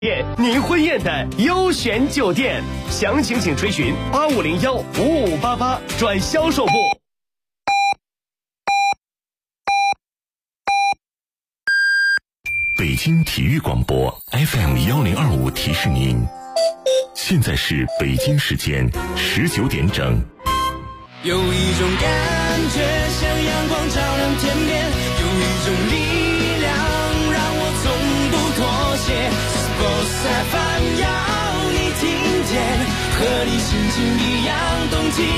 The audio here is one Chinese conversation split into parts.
您婚宴的优选酒店，详情请垂询85015588转销售部。 北京体育广播 FM1025提示您，现在是北京时间19点整。 有一种感觉像阳光照亮天边，有一种力量让我从不妥协。Sports FM 要你听见，和你心情一样动起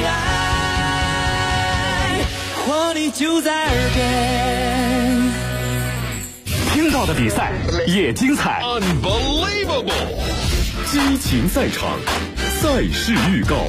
来，活力就在耳边。 听到的比赛也精彩 Unbelievable！ 激情赛场，赛事预告。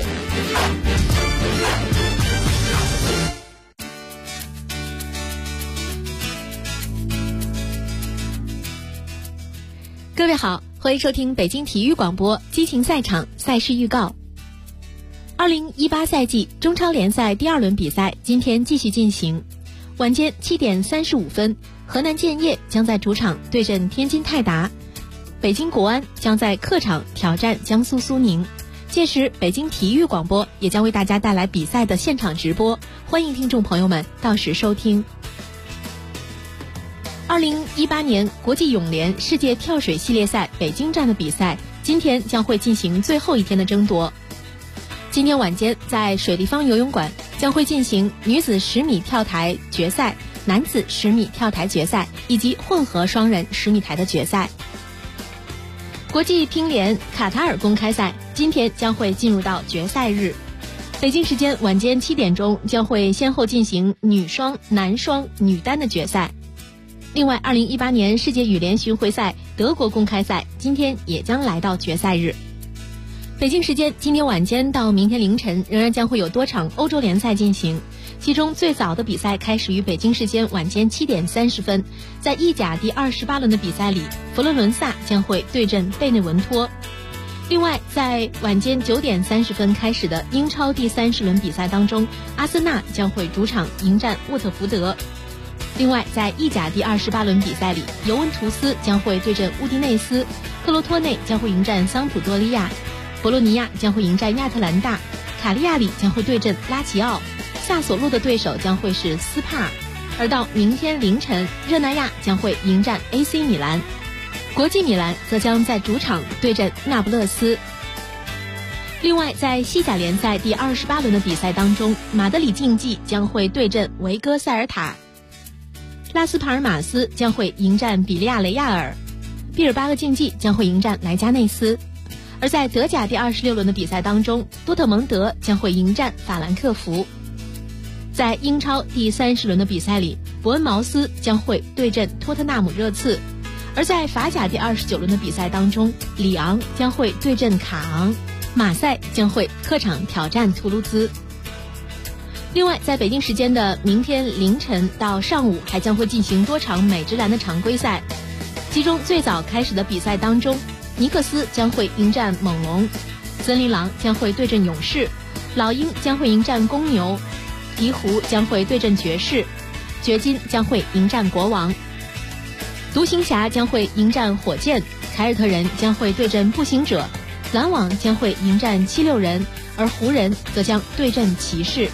各位好，欢迎收听北京体育广播激情赛场赛事预告。2018赛季中超联赛第2轮比赛今天继续进行。晚间7点35分，河南建业将在主场对阵天津泰达，北京国安将在客场挑战江苏苏宁。届时北京体育广播也将为大家带来比赛的现场直播，欢迎听众朋友们到时收听。2018年国际泳联世界跳水系列赛北京站的比赛今天将会进行最后一天的争夺。今天晚间在水立方游泳馆将会进行女子10米跳台决赛、男子10米跳台决赛以及混合双人10米台的决赛。国际乒联卡塔尔公开赛今天将会进入到决赛日，北京时间晚间7点钟将会先后进行女双、男双、女单的决赛。另外2018年世界羽联巡回赛德国公开赛今天也将来到决赛日。北京时间今天晚间到明天凌晨仍然将会有多场欧洲联赛进行，其中最早的比赛开始于北京时间晚间7点30分，在意甲第28轮的比赛里，佛罗伦萨将会对阵贝内文托。另外在晚间9点30分开始的英超第30轮比赛当中，阿森纳将会主场迎战沃特福德。另外在意甲第28轮比赛里，尤文图斯将会对阵乌迪内斯，克罗托内将会迎战桑普多利亚，博洛尼亚将会迎战亚特兰大，卡利亚里将会对阵拉齐奥，萨索洛的对手将会是斯帕尔。而到明天凌晨，热那亚将会迎战 AC 米兰，国际米兰则将在主场对阵那不勒斯。另外在西甲联赛第28轮的比赛当中，马德里竞技将会对阵维戈塞尔塔，拉斯帕尔马斯将会迎战比利亚雷亚尔，毕尔巴鄂竞技将会迎战莱加内斯。而在德甲第26轮的比赛当中，多特蒙德将会迎战法兰克福。在英超第30轮的比赛里，伯恩茅斯将会对阵托特纳姆热刺。而在法甲第29轮的比赛当中，里昂将会对阵卡昂，马赛将会客场挑战图卢兹。另外在北京时间的明天凌晨到上午还将会进行多场美职篮的常规赛，其中最早开始的比赛当中，尼克斯将会迎战猛龙，森林狼将会对阵勇士，老鹰将会迎战公牛，鹈鹕将会对阵爵士，掘金将会迎战国王，独行侠将会迎战火箭，凯尔特人将会对阵步行者，篮网将会迎战76人，而湖人则将对阵骑士。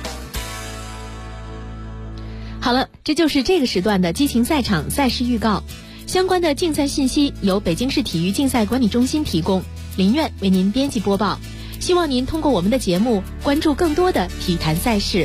好了，这就是这个时段的激情赛场赛事预告。相关的竞赛信息由北京市体育竞赛管理中心提供，林苑为您编辑播报。希望您通过我们的节目关注更多的体坛赛事。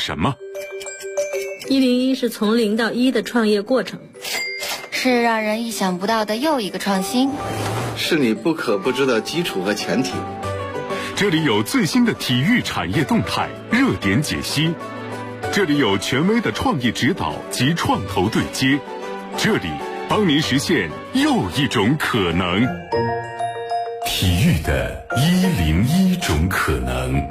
什么 ？101是从0到1的创业过程， 是让人意想不到的又一个创新， 是你不可不知的基础和前提。 这里有最新的体育产业动态、热点解析，这里有权威的创意指导及创投对接，这里帮您实现又一种可能。体育的101种可能。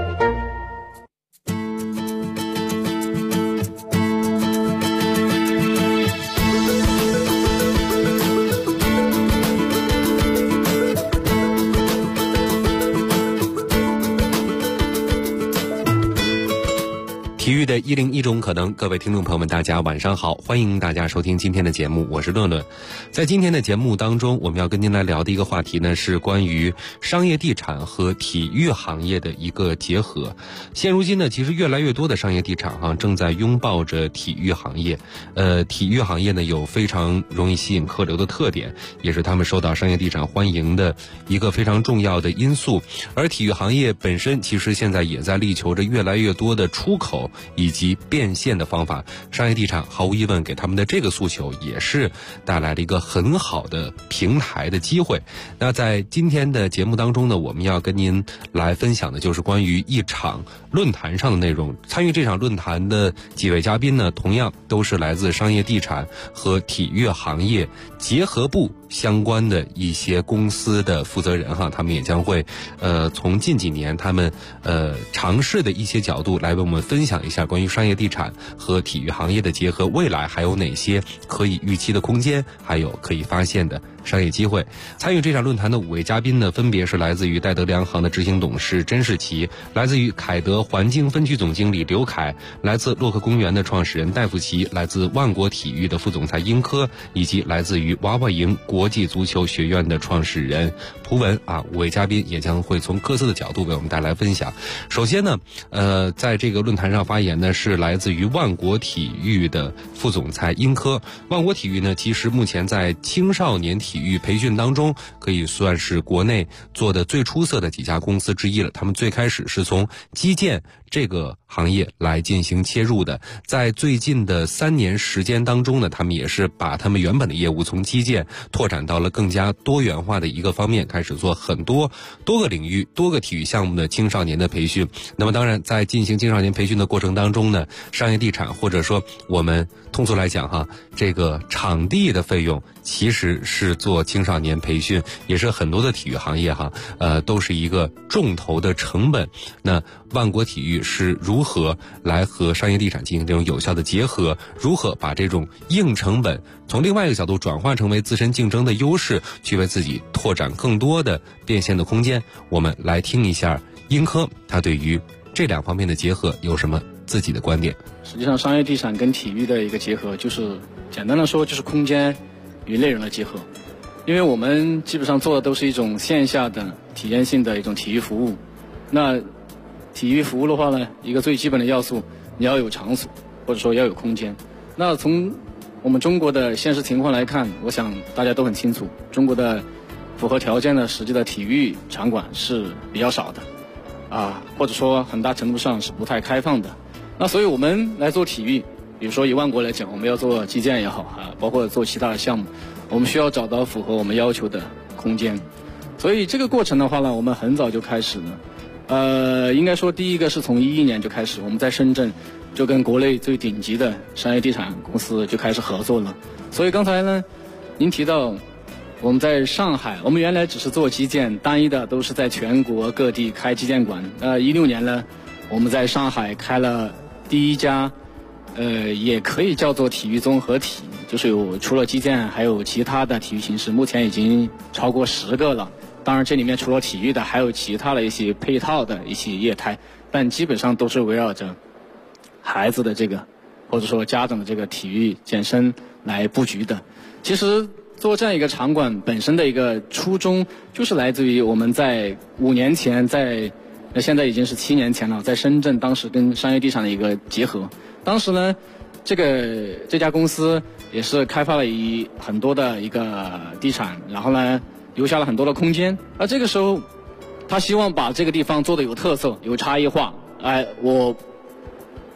体育的101种可能，各位听众朋友们，大家晚上好，欢迎大家收听今天的节目，我是乐乐。在今天的节目当中，我们要跟您来聊的一个话题呢，是关于商业地产和体育行业的一个结合。现如今呢，其实越来越多的商业地产正在拥抱着体育行业。体育行业呢有非常容易吸引客流的特点，也是他们受到商业地产欢迎的一个非常重要的因素。而体育行业本身其实现在也在力求着越来越多的出口以及变现的方法，商业地产毫无疑问给他们的这个诉求也是带来了一个很好的平台的机会。那在今天的节目当中呢，我们要跟您来分享的就是关于一场论坛上的内容。参与这场论坛的几位嘉宾呢，同样都是来自商业地产和体育行业结合部相关的一些公司的负责人他们也将会从近几年他们尝试的一些角度来为我们分享一下关于商业地产和体育行业的结合，未来还有哪些可以预期的空间，还有可以发现的商业机会。参与这场论坛的5位嘉宾呢，分别是来自于戴德梁行的执行董事甄世奇，来自于凯德环境分区总经理刘凯，来自洛克公园的创始人戴富奇，来自万国体育的副总裁英科，以及来自于娃娃营国际足球学院的创始人蒲文5位嘉宾也将会从各自的角度为我们带来分享。首先呢，在这个论坛上发言呢是来自于万国体育的副总裁英科。万国体育呢，其实目前在青少年体育培训当中可以算是国内做的最出色的几家公司之一了。他们最开始是从基建这个行业来进行切入的，在最近的3年时间当中呢，他们也是把他们原本的业务从基建拓展到了更加多元化的一个方面，开始做很多个领域多个体育项目的青少年的培训。那么当然在进行青少年培训的过程当中呢，商业地产或者说我们通俗来讲这个场地的费用其实是做青少年培训，也是很多的体育行业都是一个重头的成本。那万国体育是如何来和商业地产进行这种有效的结合，如何把这种硬成本从另外一个角度转化成为自身竞争的优势，去为自己拓展更多的变现的空间。我们来听一下英科他对于这2方面的结合有什么自己的观点。 实际上商业地产跟体育的一个结合，就是简单的说就是空间与内容的结合。因为我们基本上做的都是一种线下的体验性的一种体育服务。那体育服务的话呢，一个最基本的要素，你要有场所，或者说要有空间。那从我们中国的现实情况来看，我想大家都很清楚，中国的符合条件的实际的体育场馆是比较少的或者说很大程度上是不太开放的。那所以我们来做体育，比如说以万国来讲，我们要做基建也好包括做其他的项目，我们需要找到符合我们要求的空间。所以这个过程的话呢，我们很早就开始了。应该说第一个是从2011年就开始，我们在深圳就跟国内最顶级的商业地产公司就开始合作了。所以刚才呢，您提到我们在上海，我们原来只是做基建，单一的都是在全国各地开基建馆。16年呢，我们在上海开了第一家，也可以叫做体育综合体，就是有除了基建还有其他的体育形式，目前已经超过10个了。当然这里面除了体育的还有其他的一些配套的一些业态，但基本上都是围绕着孩子的这个或者说家长的这个体育健身来布局的。其实做这样一个场馆本身的一个初衷，就是来自于我们在5年前现在已经是7年前了，在深圳当时跟商业地产的一个结合。当时呢，这家公司也是开发了很多的一个地产，然后呢留下了很多的空间。而这个时候他希望把这个地方做得有特色有差异化。我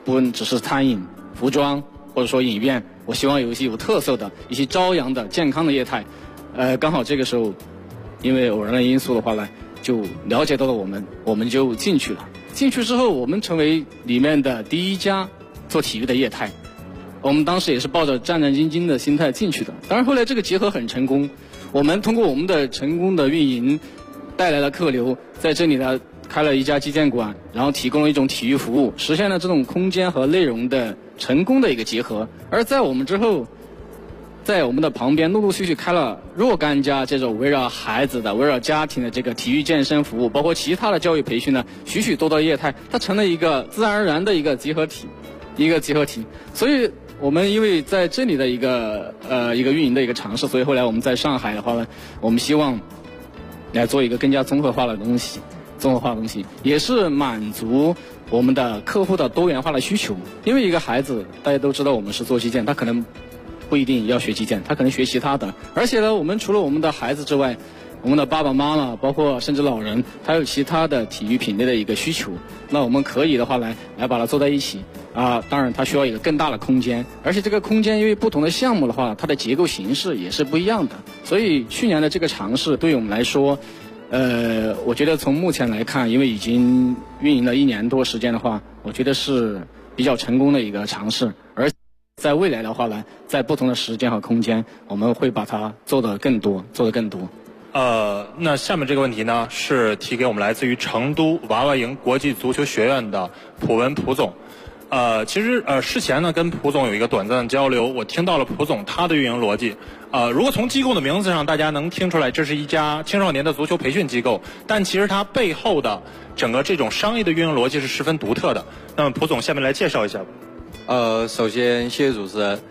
不只是餐饮、服装或者说影院，我希望有一些有特色的、一些朝阳的、健康的业态。刚好这个时候，因为偶然的因素的话呢，就了解到了我们就进去了。进去之后，我们成为里面的第一家做体育的业态。我们当时也是抱着战战兢兢的心态进去的。当然后来这个结合很成功，我们通过我们的成功的运营，带来了客流，在这里呢开了一家击剑馆，然后提供了一种体育服务，实现了这种空间和内容的成功的一个结合。而在我们之后，在我们的旁边陆陆续续开了若干家这种围绕孩子的、围绕家庭的这个体育健身服务，包括其他的教育培训呢，许许多多的业态，它成了一个自然而然的一个结合体，所以我们因为在这里的一个运营的一个尝试，所以后来我们在上海的话呢，我们希望来做一个更加综合化的东西，也是满足我们的客户的多元化的需求。因为一个孩子，大家都知道我们是做击剑，他可能不一定要学击剑，他可能学其他的。而且呢，我们除了我们的孩子之外，我们的爸爸妈妈，包括甚至老人，还有其他的体育品类的一个需求。那我们可以的话来把它做在一起啊。当然，它需要一个更大的空间，而且这个空间因为不同的项目的话，它的结构形式也是不一样的。所以去年的这个尝试对于我们来说，我觉得从目前来看，因为已经运营了1年多时间的话，我觉得是比较成功的一个尝试。而在未来的话呢，在不同的时间和空间，我们会把它做得更多。 那下面这个问题呢，是提给我们来自于成都娃娃营国际足球学院的蒲文蒲总。其实事前呢跟蒲总有一个短暂的交流，我听到了蒲总他的运营逻辑。如果从机构的名字上大家能听出来，这是一家青少年的足球培训机构，但其实它背后的整个这种商业的运营逻辑是十分独特的。那么蒲总下面来介绍一下吧。 首先谢谢主持人。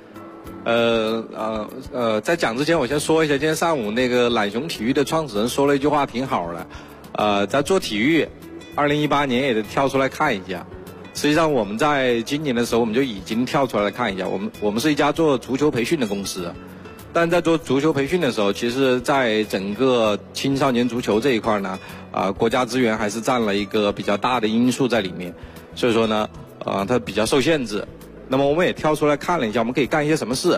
在讲之前，我先说一下，今天上午那个懒熊体育的创始人说了一句话挺好的。在做体育，2018年也得跳出来看一下。实际上我们在今年的时候，我们就已经跳出来看一下。我们是一家做足球培训的公司，但在做足球培训的时候，其实在整个青少年足球这一块呢，国家资源还是占了一个比较大的因素在里面，所以说呢，它比较受限制。那么我们也跳出来看了一下，我们可以干一些什么事。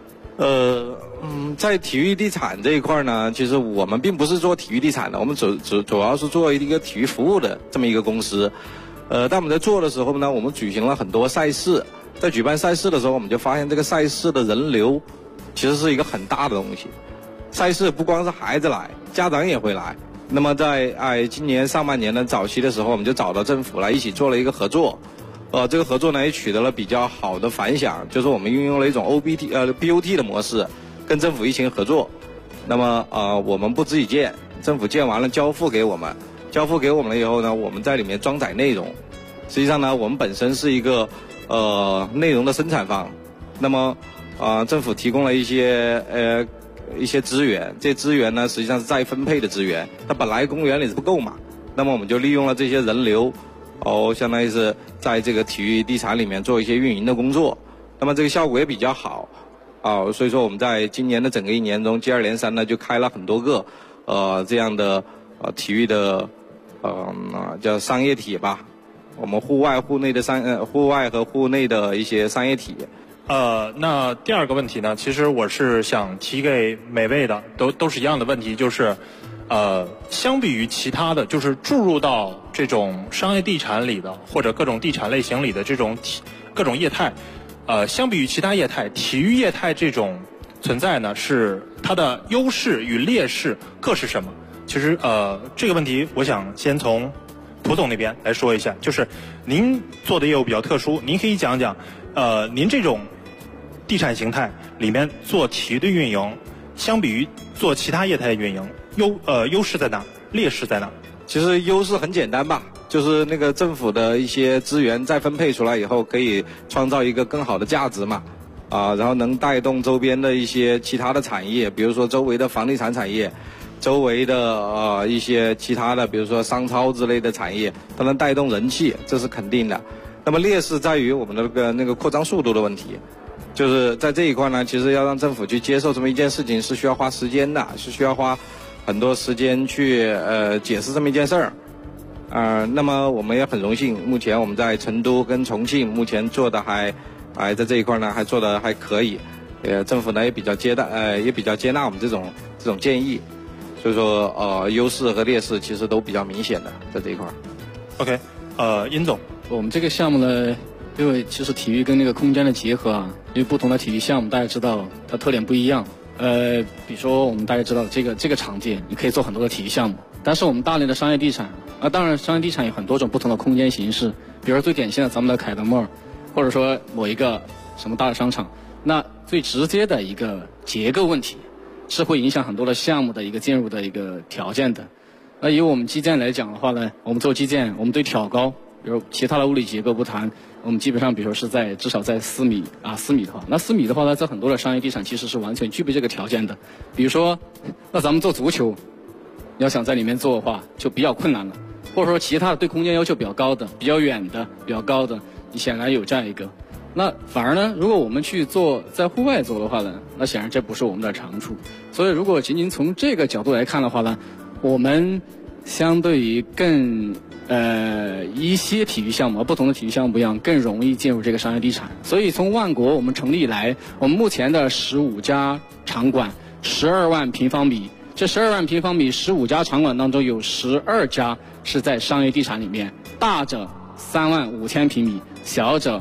在体育地产这一块呢，其实我们并不是做体育地产的，我们主要是做一个体育服务的这么一个公司。但我们在做的时候呢，我们举行了很多赛事，在举办赛事的时候，我们就发现这个赛事的人流其实是一个很大的东西。赛事不光是孩子来，家长也会来。那么在今年上半年的早期的时候，我们就找到政府来一起做了一个合作。这个合作呢也取得了比较好的反响，就是我们运用了一种 BOT 的模式，跟政府一起合作。那么我们不自己建，政府建完了交付给我们了以后呢，我们在里面装载内容。实际上呢，我们本身是一个内容的生产方。那么政府提供了一些资源，这资源呢实际上是再分配的资源，它本来公园里是不够嘛，那么我们就利用了这些人流。相当于是在这个体育地产里面做一些运营的工作，那么这个效果也比较好，所以说我们在今年的整个1年中，接二连三的就开了很多个这样的体育的叫商业体吧，我们户外和户内的一些商业体。 那第二个问题呢，其实我是想提给每位的，都是一样的问题，就是相比于其他的，就是注入到这种商业地产里的或者各种地产类型里的这种各种业态，相比于其他业态，体育业态这种存在呢，是它的优势与劣势各是什么？其实这个问题，我想先从蒲总那边来说一下，就是您做的业务比较特殊，您可以讲讲，您这种地产形态里面做体育的运营，相比于做其他业态的运营，优势在哪？劣势在哪？ 其实优势很简单吧，就是那个政府的一些资源再分配出来以后，可以创造一个更好的价值嘛，然后能带动周边的一些其他的产业，比如说周围的房地产产业，周围的一些其他的，比如说商超之类的产业，它能带动人气，这是肯定的。那么劣势在于我们的那个扩张速度的问题，就是在这一块呢，其实要让政府去接受这么一件事情是需要花时间的，是需要花很多时间去解释这么一件事儿。 那么我们也很荣幸，目前我们在成都跟重庆目前做的还在这一块呢还做的还可以，政府呢也比较接纳我们这种建议，所以说优势和劣势其实都比较明显的在这一块。 OK， 殷总， 我们这个项目呢，因为其实体育跟那个空间的结合啊，因为不同的体育项目大家知道它特点不一样。比如说我们大家知道这个场地你可以做很多的体育项目，但是我们大连的商业地产当然商业地产有很多种不同的空间形式，比如说最典型的咱们的凯德莫尔，或者说某一个什么大的商场，那最直接的一个结构问题是会影响很多的项目的一个进入的一个条件的。那以我们基建来讲的话呢，我们做基建，我们对挑高，比如其他的物理结构不谈，我们基本上比如说是至少在4米的话，那4米的话呢，在很多的商业地产其实是完全具备这个条件的。比如说，那咱们做足球，要想在里面做的话就比较困难了，或者说其他的对空间要求比较高的、比较远的、比较高的，你显然有这样一个。那反而呢，如果我们去做在户外做的话呢，那显然这不是我们的长处。所以如果仅仅从这个角度来看的话呢，我们相对于更一些体育项目，不同的体育项目不一样，更容易进入这个商业地产。所以从万国我们成立以来，我们目前的15家场馆，12万平方米，这12万平方米15家场馆当中有12家是在商业地产里面，大者3万5千平米，小者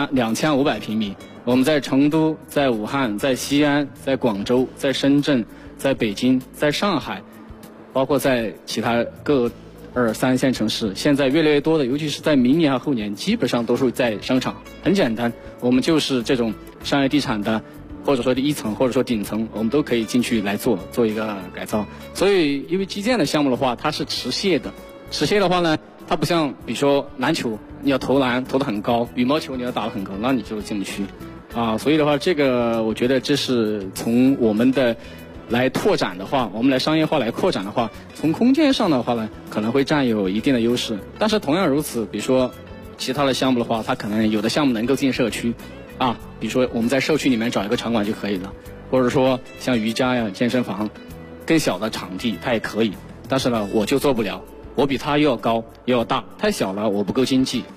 2500平米。我们在成都、在武汉、在西安、在广州、在深圳、在北京、在上海，包括在其他各2、3线城市，现在越来越多的，尤其是在明年和后年，基本上都是在商场。很简单，我们就是这种商业地产的，或者说1层或者说顶层，我们都可以进去来做一个改造。所以因为基建的项目的话，它是持械的，持械的话呢，它不像比如说篮球，你要投篮投得很高，羽毛球你要打得很高，那你就进不去所以的话，这个我觉得这是从我们的来拓展的话，我们来商业化来扩展的话，从空间上的话呢，可能会占有一定的优势。但是同样如此，比如说其他的项目的话，它可能有的项目能够进社区比如说我们在社区里面找一个场馆就可以了，或者说像瑜伽呀、健身房，更小的场地它也可以。但是呢，我就做不了，我比它又要高又要大，太小了我不够经济，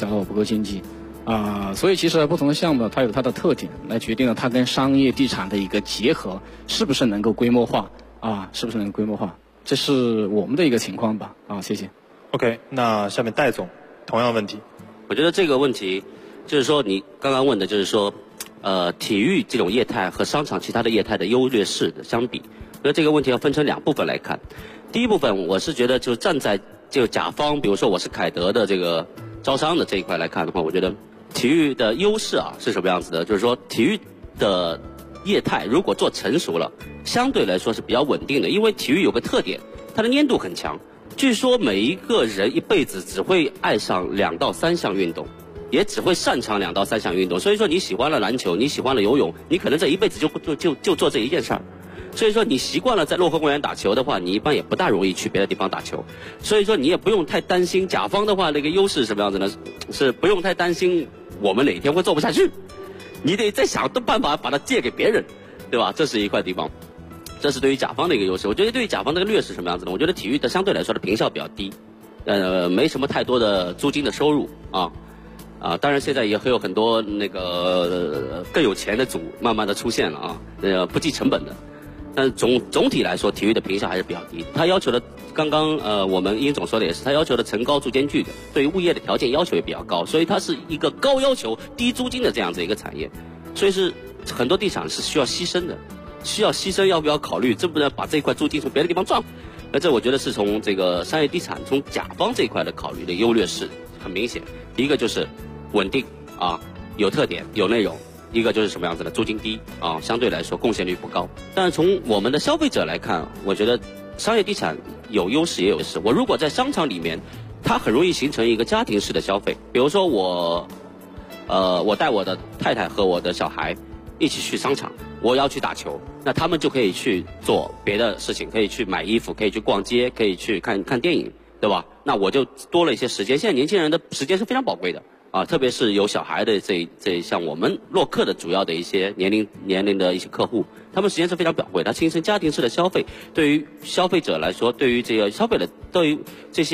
所以其实不同的项目它有它的特点，来决定了它跟商业地产的一个结合是不是能够规模化这是我们的一个情况吧谢谢。 OK， 那下面戴总同样问题。 我觉得这个问题就是说你刚刚问的就是说体育这种业态和商场其他的业态的优劣势的相比，我觉得这个问题要分成2部分来看。第一部分我是觉得就站在这个甲方，比如说我是凯德的这个招商的这一块来看的话，我觉得体育的优势是什么样子的？就是说体育的业态如果做成熟了，相对来说是比较稳定的，因为体育有个特点，它的粘度很强。据说每一个人一辈子只会爱上2到3项运动，也只会擅长2到3项运动。所以说你喜欢了篮球，你喜欢了游泳，你可能这一辈子就做这一件事儿。所以说你习惯了在洛河公园打球的话，你一般也不大容易去别的地方打球。所以说你也不用太担心甲方的话那个优势是什么样子呢？是不用太担心我们哪一天会做不下去，你得再想办法把它借给别人，对吧？这是一块地方，这是对于甲方的一个优势。我觉得对于甲方这个劣势是什么样子呢？我觉得体育的相对来说的坪效比较低，没什么太多的租金的收入当然现在也会有很多那个更有钱的组慢慢的出现了不计成本的。但总体来说，体育的坪效还是比较低。它要求的，刚刚我们殷总说的也是，它要求的层高筑间距的，对于物业的条件要求也比较高，所以它是一个高要求低租金的这样子一个产业，所以是很多地产是需要牺牲的，要不要考虑，真不能把这一块租金从别的地方赚。那这我觉得是从这个商业地产从甲方这一块的考虑的优劣势很明显。一个就是稳定有特点有内容。一个就是什么样子的，租金低相对来说贡献率不高。但是从我们的消费者来看，我觉得商业地产有优势也有势。我如果在商场里面，它很容易形成一个家庭式的消费。比如说我带我的太太和我的小孩一起去商场，我要去打球，那他们就可以去做别的事情，可以去买衣服，可以去逛街，可以去看电影，对吧？那我就多了一些时间。现在年轻人的时间是非常宝贵的。特别是有小孩的这像我们洛克的主要的一些年龄的一些客户，他们时间是非常宝贵的。它形成家庭式的消费，对于消费者来说，对于这个消费的，对于这些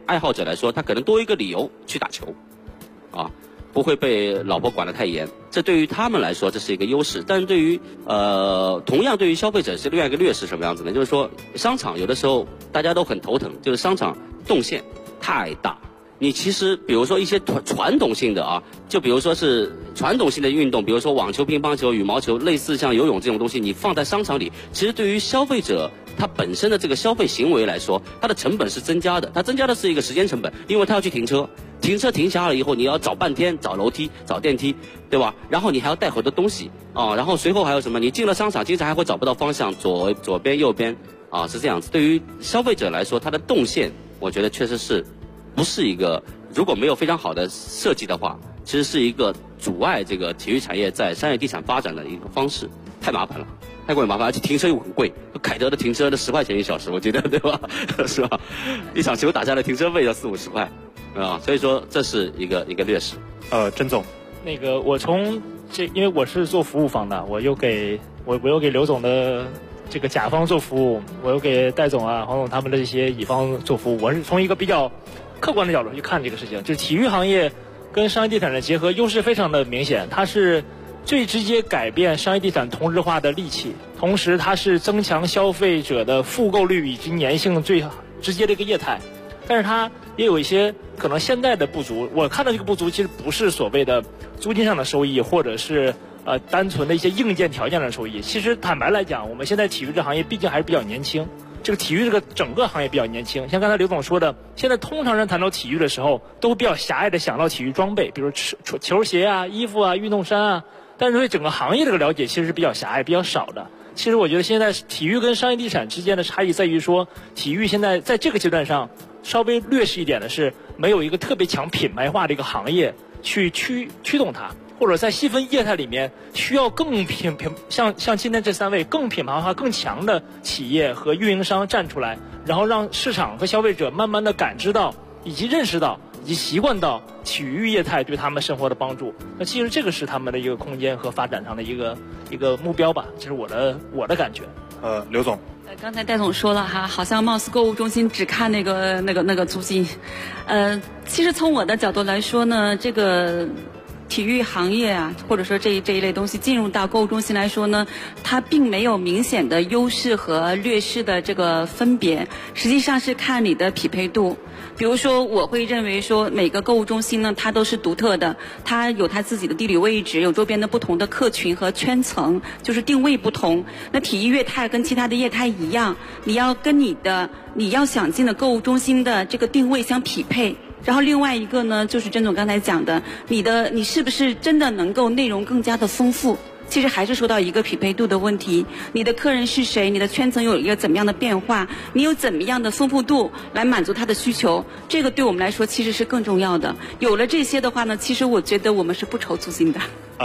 爱好者来说，他可能多一个理由去打球，啊，不会被老婆管得太严，这对于他们来说这是一个优势。但是对于同样对于消费者是另外一个劣势，什么样子呢？就是说商场有的时候大家都很头疼，就是商场动线太大。你其实比如说一些传统性的啊，就比如说是传统性的运动，比如说网球、乒乓球、羽毛球，类似像游泳这种东西，你放在商场里，其实对于消费者他本身的这个消费行为来说，它的成本是增加的。它增加的是一个时间成本，因为他要去停车，停车停下了以后，你要找半天，找楼梯、找电梯，对吧？然后你还要带很多东西啊，然后随后还有什么？你进了商场，经常还会找不到方向，左边、右边啊，是这样子。对于消费者来说，它的动线，我觉得确实是不是一个，如果没有非常好的设计的话，其实是一个阻碍这个体育产业在商业地产发展的一个方式，太麻烦了。太过于麻烦，而且停车又很贵。凯德的停车的10块钱1小时，我记得对吧？是吧？一场球打下来，停车费要40-50块，啊，所以说这是一个劣势。 甄总， 那个我从因为我是做服务方的，我又给刘总的这个甲方做服务，我又给戴总啊、黄总他们的这些乙方做服务。我是从一个比较客观的角度去看这个事情，就是体育行业跟商业地产的结合优势非常的明显，它是最直接改变商业地产同质化的利器，同时它是增强消费者的复购率以及粘性最直接的一个业态，但是它也有一些可能现在的不足。我看到这个不足其实不是所谓的租金上的收益，或者是单纯的一些硬件条件上的收益。其实坦白来讲，我们现在体育这行业毕竟还是比较年轻，这个体育这个整个行业比较年轻。像刚才刘总说的，现在通常人谈到体育的时候，都会比较狭隘的想到体育装备，比如球鞋啊、衣服啊、运动衫啊。但是对整个行业这个了解其实是比较狭隘、比较少的。其实我觉得现在体育跟商业地产之间的差异在于说，体育现在在这个阶段上稍微劣势一点的是，没有一个特别强品牌化的一个行业去驱动它，或者在细分业态里面需要更像今天这3位更品牌化、更强的企业和运营商站出来，然后让市场和消费者慢慢的感知到以及认识到以及习惯到体育业态对他们生活的帮助。那其实这个是他们的一个空间和发展上的一个目标吧，这是我的感觉。 刘总， 刚才戴总说了哈，好像貌似购物中心只看那个租金，其实从我的角度来说呢，这个体育行业啊，或者说这一类东西进入到购物中心来说呢，它并没有明显的优势和劣势的这个分别，实际上是看你的匹配度。比如说，我会认为说每个购物中心呢，它都是独特的，它有它自己的地理位置，有周边的不同的客群和圈层，就是定位不同。那体育业态跟其他的业态一样，你要跟你要想进的购物中心的这个定位相匹配。然后另外一个呢，就是甄总刚才讲的，你是不是真的能够内容更加的丰富？其实还是说到一个匹配度的问题，你的客人是谁，你的圈层有一个怎么样的变化，你有怎么样的丰富度来满足他的需求，这个对我们来说其实是更重要的。有了这些的话呢，其实我觉得我们是不愁租金的。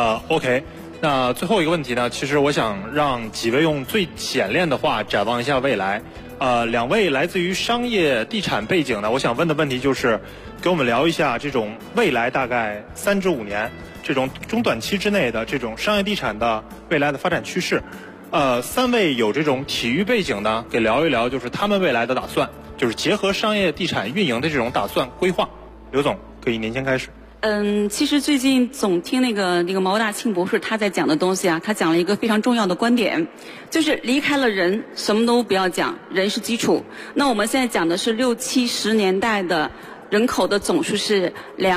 OK， 那最后一个问题呢，其实我想让几位用最简练的话展望一下未来。2位来自于商业地产背景呢，我想问的问题就是，给我们聊一下这种未来大概3至5年这种中短期之内的这种商业地产的未来的发展趋势。3位有这种体育背景呢，给聊一聊就是他们未来的打算，就是结合商业地产运营的这种打算规划。刘总，可以您先开始。 其实最近总听那个毛大庆博士他在讲的东西啊，他讲了一个非常重要的观点，就是离开了人，什么都不要讲，人是基础。那我们现在讲的是60、70年代的人口的总数是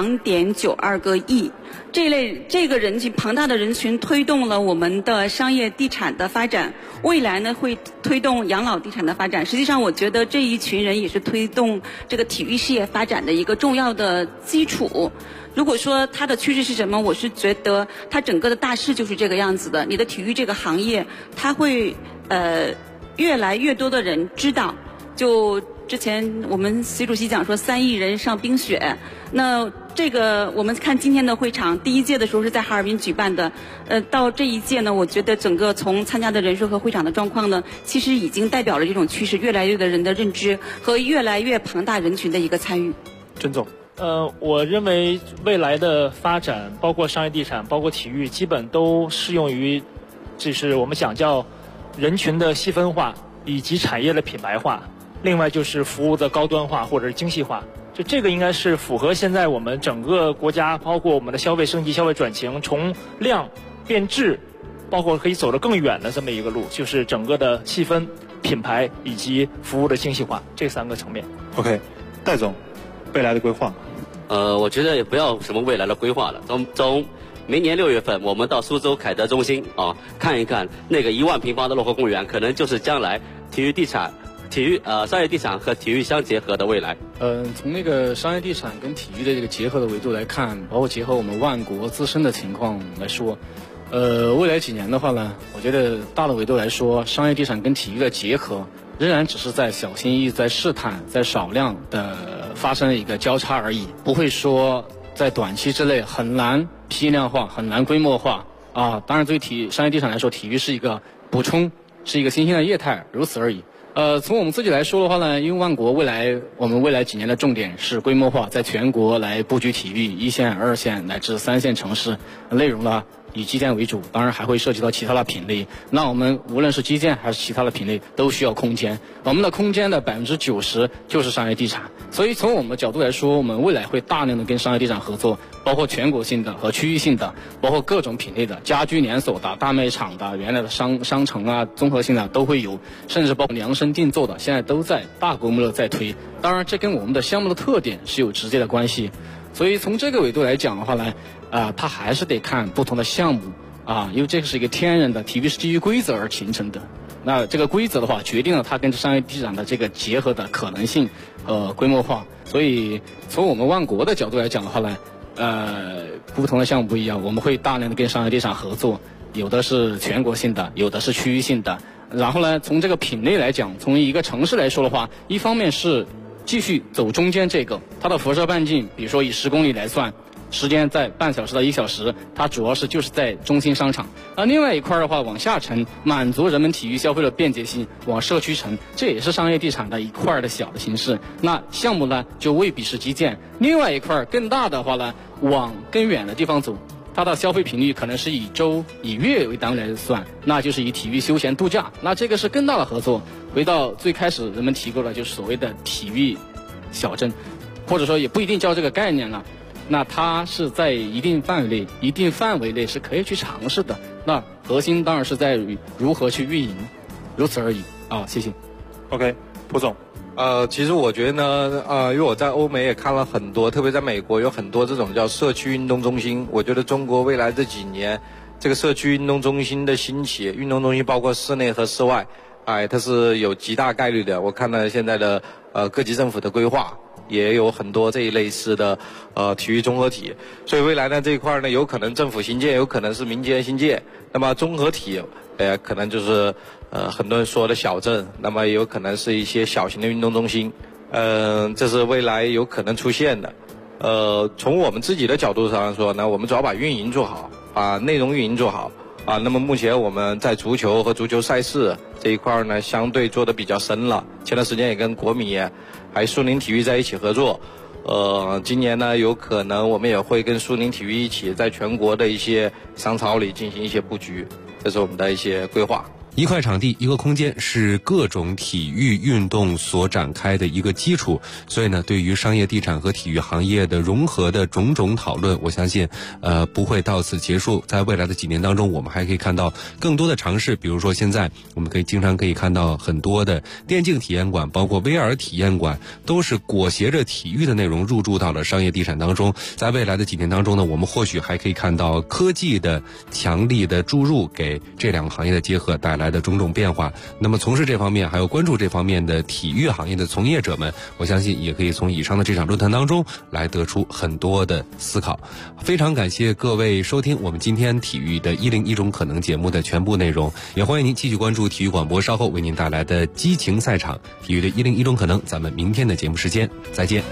2.92个亿，这个人群庞大的人群推动了我们的商业地产的发展，未来呢会推动养老地产的发展。实际上我觉得这一群人也是推动这个体育事业发展的一个重要的基础。如果说它的趋势是什么，我是觉得它整个的大势就是这个样子的。你的体育这个行业，它会越来越多的人知道。就之前我们习主席讲说3亿人上冰雪，那这个我们看今天的会场，第1届的时候是在哈尔滨举办的，到这一届呢，我觉得整个从参加的人数和会场的状况呢，其实已经代表了这种趋势，越来越多的人的认知和越来越庞大人群的一个参与。 甄总。 我认为未来的发展，包括商业地产，包括体育，基本都适用于，就是我们讲叫人群的细分化以及产业的品牌化。另外就是服务的高端化或者是精细化。 就这个应该是符合现在我们整个国家，包括我们的消费升级、消费转型，从量变质，包括可以走得更远的这么一个路，就是整个的细分、品牌以及服务的精细化这3个层面。 OK， 戴总，未来的规划？ 我觉得也不要什么未来的规划了，从明年6月份，我们到苏州凯德中心啊，看一看那个1万平方的乐活公园，可能就是将来体育地产、商业地产和体育相结合的未来。 从那个商业地产跟体育的这个结合的维度来看，包括结合我们万国自身的情况来说，未来几年的话呢，我觉得大的维度来说，商业地产跟体育的结合仍然只是在小心翼翼、在试探、在少量的发生一个交叉而已，不会说在短期之内很难批量化、很难规模化啊。当然，对于商业地产来说，体育是一个补充，是一个新兴的业态，如此而已。从我们自己来说的话呢，因为万国我们未来几年的重点是规模化，在全国来布局体育1线、2线乃至3线城市，内容呢以基建为主，当然还会涉及到其他的品类。那我们无论是基建还是其他的品类，都需要空间。我们的空间的90%就是商业地产，所以从我们的角度来说，我们未来会大量的跟商业地产合作，包括全国性的和区域性的，包括各种品类的家居连锁的、大卖场的、原来的商城啊、综合性的都会有，甚至包括量身定做的，现在都在大规模的在推。当然，这跟我们的项目的特点是有直接的关系。所以从这个维度来讲的话呢，它还是得看不同的项目啊，因为这个是一个天然的，体育是基于规则而形成的。那这个规则的话，决定了它跟商业地产的这个结合的可能性和规模化。所以从我们万国的角度来讲的话呢，不同的项目不一样，我们会大量的跟商业地产合作，有的是全国性的，有的是区域性的。然后呢，从这个品类来讲，从一个城市来说的话，一方面是继续走中间这个，它的辐射半径，比如说以10公里来算，时间在半小时到1小时，它主要就是在中心商场。另外一块的话，往下沉，满足人们体育消费的便捷性，往社区沉，这也是商业地产的一块的小的形式。那项目呢，就未必是基建。另外一块更大的话呢，往更远的地方走，它的消费频率可能是以周、以月为单位来算，那就是以体育休闲度假，那这个是更大的合作。回到最开始人们提过的，就是所谓的体育小镇，或者说也不一定叫这个概念了。那它是在一定范围内是可以去尝试的。那核心当然是在于如何去运营，如此而已啊。谢谢。 OK， 蒲总。 其实我觉得呢，因为我在欧美也看了很多，特别在美国有很多这种叫社区运动中心。我觉得中国未来这几年，这个社区运动中心的兴起，运动中心包括室内和室外，它是有极大概率的。我看了现在的各级政府的规划，也有很多这一类似的体育综合体。所以未来呢这一块呢，有可能政府兴建，有可能是民间兴建。那么综合体，可能就是很多人说的小镇，那么也有可能是一些小型的运动中心。这是未来有可能出现的。从我们自己的角度上说呢，我们主要把运营做好，把内容运营做好。那么目前我们在足球和足球赛事这一块呢，相对做得比较深了。前段时间也跟国米还有苏宁体育在一起合作。今年呢，有可能我们也会跟苏宁体育一起在全国的一些商超里进行一些布局，这是我们的一些规划。 一块场地，一个空间，是各种体育运动所展开的一个基础。所以呢，对于商业地产和体育行业的融合的种种讨论，我相信不会到此结束。在未来的几年当中，我们还可以看到更多的尝试。比如说现在我们经常可以看到很多的电竞体验馆，包括 VR 体验馆，都是裹挟着体育的内容入驻到了商业地产当中。在未来的几年当中呢，我们或许还可以看到科技的强力的注入，给这两个行业的结合带来的种种变化。那么从事这方面还有关注这方面的体育行业的从业者们，我相信也可以从以上的这场论坛当中来得出很多的思考。非常感谢各位收听我们今天体育的101种可能节目的全部内容，也欢迎您继续关注体育广播稍后为您带来的激情赛场体育的101种可能。咱们明天的节目时间再见。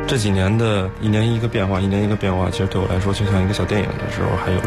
这几年的一年一个变化，其实对我来说就像一个小电影的时候，还有